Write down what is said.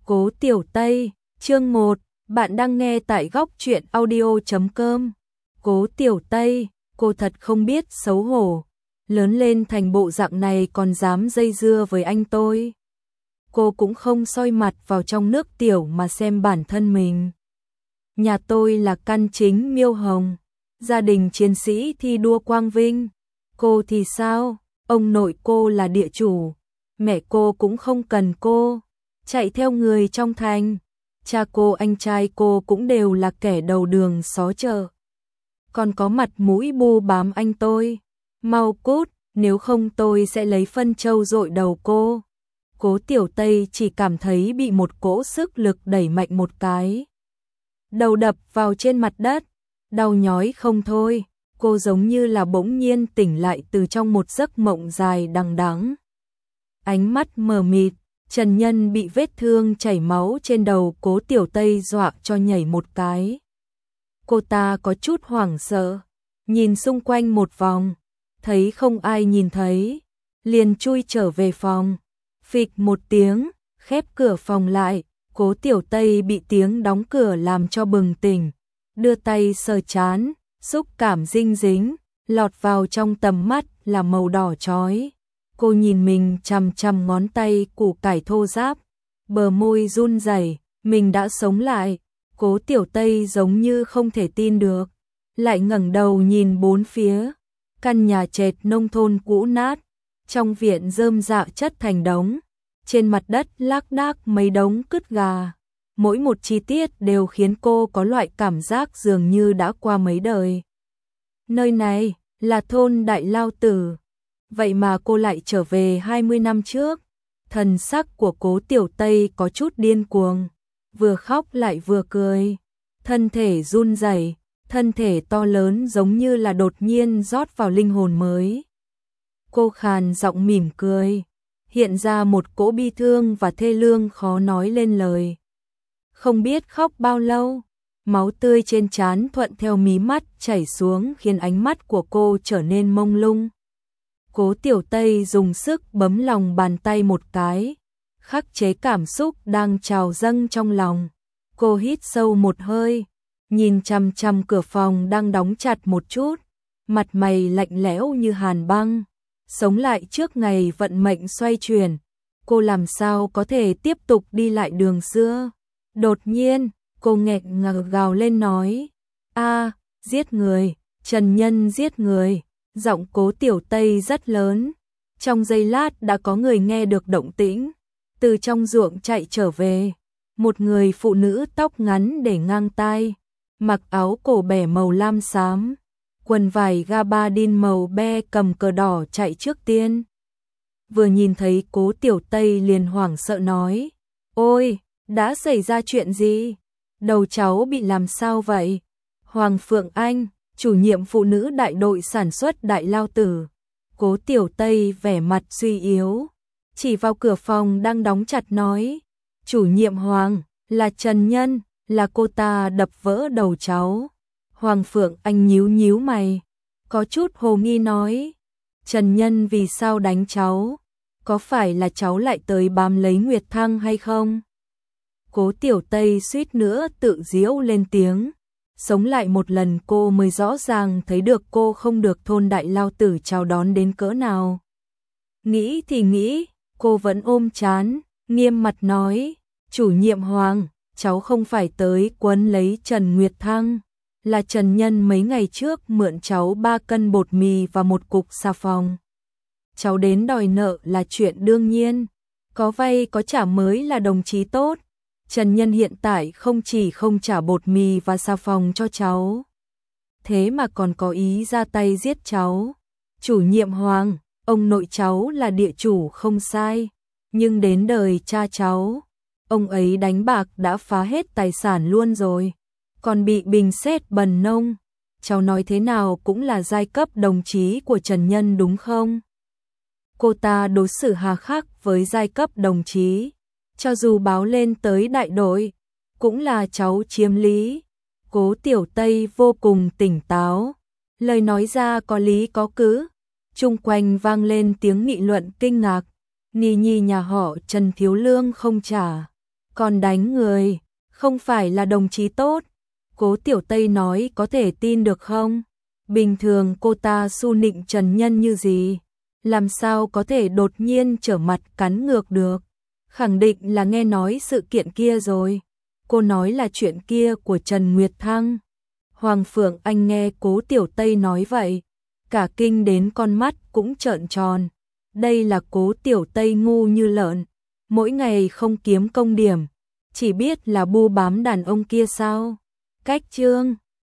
Cố Tiểu Tây, chương 1, bạn đang nghe tại góc truyện audio.com. Cố Tiểu Tây, cô thật không biết xấu hổ, lớn lên thành bộ dạng này còn dám dây dưa với anh tôi. Cô cũng không soi mặt vào trong nước tiểu mà xem bản thân mình. Nhà tôi là căn chính Miêu Hồng, gia đình chiến sĩ thi đua quang vinh. Cô thì sao? Ông nội cô là địa chủ, mẹ cô cũng không cần cô chạy theo người trong thành. Cha cô, anh trai cô cũng đều là kẻ đầu đường xó chợ. Còn có mặt mũi bu bám anh tôi. Mau cút, nếu không tôi sẽ lấy phân trâu dội đầu cô. Cố Tiểu Tây chỉ cảm thấy bị một cỗ sức lực đẩy mạnh một cái. Đầu đập vào trên mặt đất, đau nhói không thôi. Cô giống như là bỗng nhiên tỉnh lại từ trong một giấc mộng dài đằng đẵng. Ánh mắt mờ mịt, Trần Nhân bị vết thương chảy máu trên đầu Cố Tiểu Tây dọa cho nhảy một cái. Cô ta có chút hoảng sợ, nhìn xung quanh một vòng, thấy không ai nhìn thấy, liền chui trở về phòng. Phịch một tiếng, khép cửa phòng lại, Cố Tiểu Tây bị tiếng đóng cửa làm cho bừng tỉnh, đưa tay sờ trán, xúc cảm dinh dính, lọt vào trong tầm mắt là màu đỏ chói. Cô nhìn mình chằm chằm ngón tay củ cải thô ráp, bờ môi run rẩy, mình đã sống lại. Cố Tiểu Tây giống như không thể tin được, lại ngẩng đầu nhìn bốn phía. Căn nhà trệt nông thôn cũ nát, trong viện rơm rạ chất thành đống, trên mặt đất lác đác mấy đống cứt gà. Mỗi một chi tiết đều khiến cô có loại cảm giác dường như đã qua mấy đời. Nơi này là thôn Đại Lao Tử. Vậy mà cô lại trở về 20 năm trước. Thần sắc của Cố Tiểu Tây có chút điên cuồng, vừa khóc lại vừa cười. Thân thể run rẩy, thân thể to lớn giống như là đột nhiên rót vào linh hồn mới. Cô khàn giọng mỉm cười, hiện ra một cỗ bi thương và thê lương khó nói lên lời. Không biết khóc bao lâu, máu tươi trên trán thuận theo mí mắt chảy xuống khiến ánh mắt của cô trở nên mông lung. Cố Tiểu Tây dùng sức bấm lòng bàn tay một cái, khắc chế cảm xúc đang trào dâng trong lòng. Cô hít sâu một hơi, nhìn chằm chằm cửa phòng đang đóng chặt một chút, mặt mày lạnh lẽo như hàn băng. Sống lại trước ngày vận mệnh xoay chuyển, cô làm sao có thể tiếp tục đi lại đường xưa. Đột nhiên, cô nghẹn ngào gào lên nói: "A, giết người, Trần Nhân giết người." Giọng Cố Tiểu Tây rất lớn. Trong giây lát đã có người nghe được động tĩnh, từ trong ruộng chạy trở về. Một người phụ nữ tóc ngắn để ngang tai, mặc áo cổ bẻ màu lam xám, quần vải gabardine màu be cầm cờ đỏ chạy trước tiên. Vừa nhìn thấy Cố Tiểu Tây liền hoảng sợ nói: "Ôi, đã xảy ra chuyện gì? Đầu cháu bị làm sao vậy?" Hoàng Phượng Anh, chủ nhiệm phụ nữ đại đội sản xuất Đại Lao Tử. Cố Tiểu Tây vẻ mặt suy yếu, chỉ vào cửa phòng đang đóng chặt nói: "Chủ nhiệm Hoàng, là Trần Nhân, là cô ta đập vỡ đầu cháu." Hoàng Phượng Anh nhíu nhíu mày, có chút hồ nghi nói: "Trần Nhân vì sao đánh cháu? Có phải là cháu lại tới bám lấy Nguyệt Thăng hay không?" Cố Tiểu Tây suýt nữa tự giễu lên tiếng. Sống lại một lần cô mới rõ ràng thấy được cô không được thôn Đại Lao Tử chào đón đến cỡ nào. Nghĩ thì nghĩ, cô vẫn ôm trán, nghiêm mặt nói: "Chủ nhiệm Hoàng, cháu không phải tới quấn lấy Trần Nguyệt Thăng, là Trần Nhân mấy ngày trước mượn cháu 3 cân bột mì và một cục xà phòng. Cháu đến đòi nợ là chuyện đương nhiên, có vay có trả mới là đồng chí tốt. Trần Nhân hiện tại không chỉ không trả bột mì và xà phòng cho cháu, thế mà còn có ý ra tay giết cháu. Chủ nhiệm Hoàng, ông nội cháu là địa chủ không sai, nhưng đến đời cha cháu, ông ấy đánh bạc đã phá hết tài sản luôn rồi, còn bị bình xét bần nông. Cháu nói thế nào cũng là giai cấp đồng chí của Trần Nhân đúng không?" Cô ta đối xử hà khắc với giai cấp đồng chí. Cho dù báo lên tới đại đội, cũng là cháu chiếm lý. Cố Tiểu Tây vô cùng tỉnh táo, lời nói ra có lý có cứ. Chung quanh vang lên tiếng nghị luận kinh ngạc: "Ni nhi nhà họ Trần thiếu lương không trả, còn đánh người, không phải là đồng chí tốt. Cố Tiểu Tây nói có thể tin được không? Bình thường cô ta su nịnh Trần Nhân như gì? Làm sao có thể đột nhiên trở mặt cắn ngược được? Khẳng định là nghe nói sự kiện kia rồi. Cô nói là chuyện kia của Trần Nguyệt Thăng. Hoàng Phượng Anh nghe Cố Tiểu Tây nói vậy, cả kinh đến con mắt cũng trợn tròn. Đây là Cố Tiểu Tây ngu như lợn, mỗi ngày không kiếm công điểm, chỉ biết là bu bám đàn ông kia sao? Cách chương